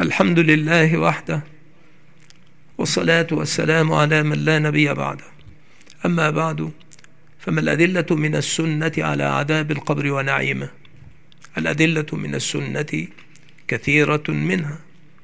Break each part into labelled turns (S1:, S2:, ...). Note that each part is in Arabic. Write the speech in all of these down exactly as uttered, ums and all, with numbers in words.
S1: الحمد لله وحده، والصلاة والسلام على من لا نبي بعده. أما بعد، فما الأدلة من السنة على عذاب القبر ونعيمه؟ الأدلة من السنة كثيرة منها.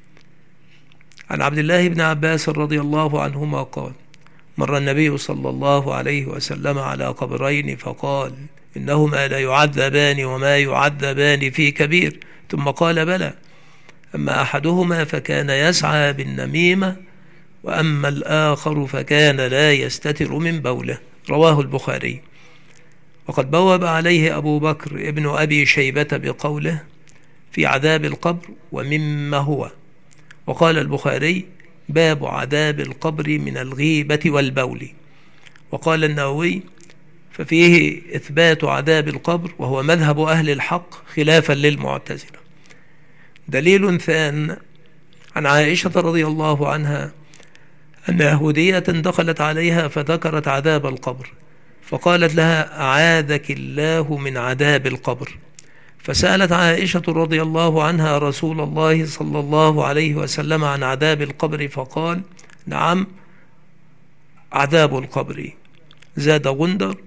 S1: عن عبد الله بن عباس رضي الله عنهما قال: مر النبي صلى الله عليه وسلم على قبرين فقال: إنهما لا يعذبان وما يعذبان في كبير. ثم قال: بلى، أما أحدهما فكان يسعى بالنميمة، وأما الآخر فكان لا يستتر من بوله. رواه البخاري. وقد بوب عليه أبو بكر ابن أبي شيبة بقوله: في عذاب القبر ومما هو. وقال البخاري: باب عذاب القبر من الغيبة والبول. وقال النووي: ففيه إثبات عذاب القبر، وهو مذهب أهل الحق خلافا للمعتزلة. دليل ثان: عن عائشة رضي الله عنها أن يهودية دخلت عليها فذكرت عذاب القبر، فقالت لها: أعاذك الله من عذاب القبر. فسألت عائشة رضي الله عنها رسول الله صلى الله عليه وسلم عن عذاب القبر، فقال: نعم، عذاب القبر. زاد غندر: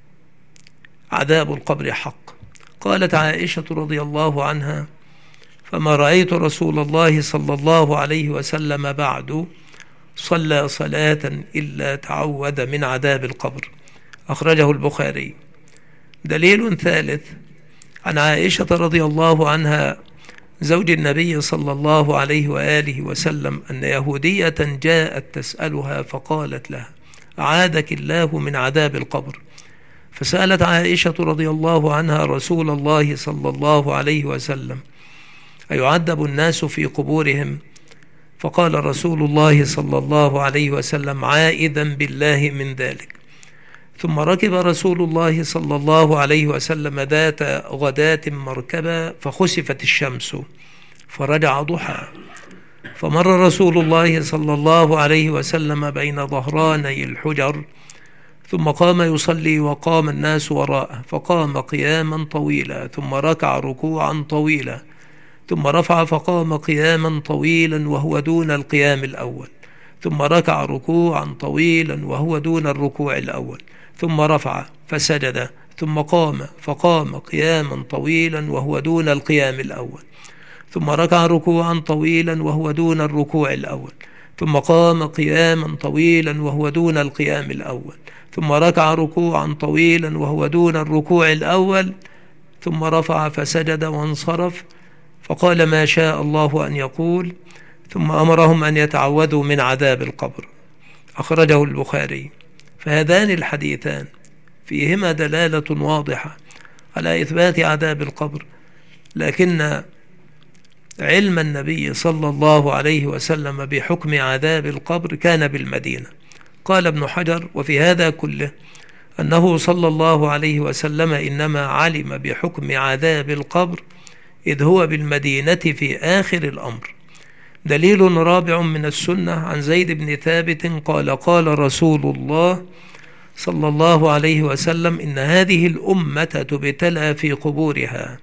S1: عذاب القبر حق. قالت عائشة رضي الله عنها: فما رأيت رسول الله صلى الله عليه وسلم بعد صلى صلاة إلا تعوذ من عذاب القبر. أخرجه البخاري. دليل ثالث: عن عائشة رضي الله عنها زوج النبي صلى الله عليه وآله وسلم أن يهودية جاءت تسألها فقالت لها: أعاذك الله من عذاب القبر. فسألت عائشة رضي الله عنها رسول الله صلى الله عليه وسلم: أيعذب الناس في قبورهم؟ فقال رسول الله صلى الله عليه وسلم: عائذا بالله من ذلك. ثم ركب رسول الله صلى الله عليه وسلم ذات غداة مركبا فخسفت الشمس فرجع ضحى، فمر رسول الله صلى الله عليه وسلم بين ظهراني الحجر، ثم قام يصلي وقام الناس وراءه، فقام قياما طويلا، ثم ركع ركوعا طويلا، ثم رفع فقام قياما طويلا وهو دون القيام الأول، ثم ركع ركوعا طويلا وهو دون الركوع الأول، ثم رفع فسجد، ثم قام فقام قياما طويلا وهو دون القيام الأول، ثم ركع ركوعا طويلا وهو دون الركوع الأول، ثم قام قياما طويلا وهو دون القيام الأول، ثم ركع ركوعا طويلا وهو دون الركوع الأول، ثم رفع فسجد وانصرف، فقال ما شاء الله أن يقول، ثم أمرهم أن يتعوذوا من عذاب القبر. أخرجه البخاري. فهذان الحديثان فيهما دلالة واضحة على إثبات عذاب القبر، لكن علم النبي صلى الله عليه وسلم بحكم عذاب القبر كان بالمدينة. قال ابن حجر: وفي هذا كله أنه صلى الله عليه وسلم إنما علم بحكم عذاب القبر إذ هو بالمدينة في آخر الأمر. دليل رابع من السنة: عن زيد بن ثابت قال: قال رسول الله صلى الله عليه وسلم: إن هذه الأمة تبتلى في قبورها،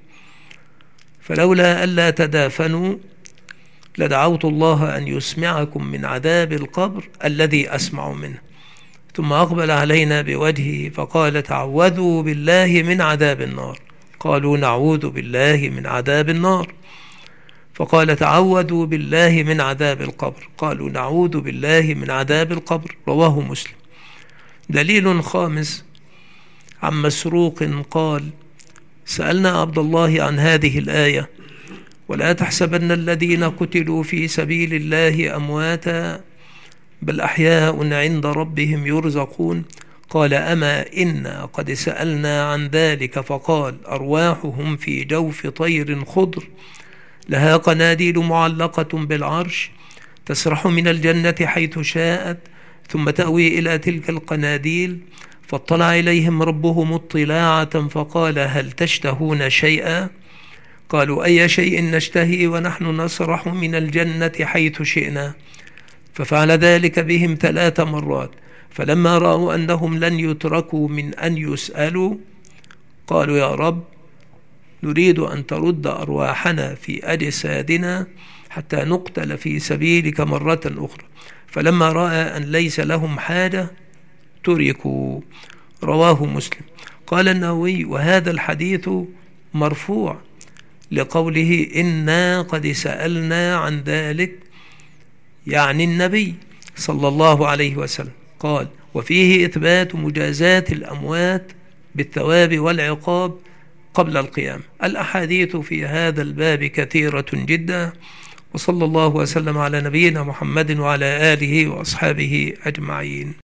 S1: فلولا ألا تدافنوا لدعوت الله أن يسمعكم من عذاب القبر الذي أسمع منه. ثم أقبل علينا بوجهه فقال: تعوذوا بالله من عذاب النار. قالوا: نعوذ بالله من عذاب النار. فقال: تعوذوا بالله من عذاب القبر. قالوا: نعوذ بالله من عذاب القبر. رواه مسلم. دليل خامس: عن مسروق قال: سألنا عبد الله عن هذه الآية: ولا تحسبن الذين قتلوا في سبيل الله أمواتا بل أحياء عند ربهم يرزقون. قال: أما إنا قد سألنا عن ذلك فقال: أرواحهم في جوف طير خضر لها قناديل معلقة بالعرش تسرح من الجنة حيث شاءت ثم تأوي إلى تلك القناديل، فاطلع إليهم ربهم اطلاعة فقال: هل تشتهون شيئا؟ قالوا: أي شيء نشتهي ونحن نسرح من الجنة حيث شئنا. ففعل ذلك بهم ثلاث مرات، فلما رأوا أنهم لن يتركوا من أن يسألوا قالوا: يا رب، نريد أن ترد أرواحنا في أجسادنا حتى نقتل في سبيلك مرة أخرى، فلما رأى أن ليس لهم حاجة تركوا. رواه مسلم. قال النووي: وهذا الحديث مرفوع لقوله إنا قد سألنا عن ذلك، يعني النبي صلى الله عليه وسلم. قال: وفيه إثبات مجازاة الأموات بالثواب والعقاب قبل القيام. الأحاديث في هذا الباب كثيرة جدا، وصلى الله وسلم على نبينا محمد وعلى آله وأصحابه أجمعين.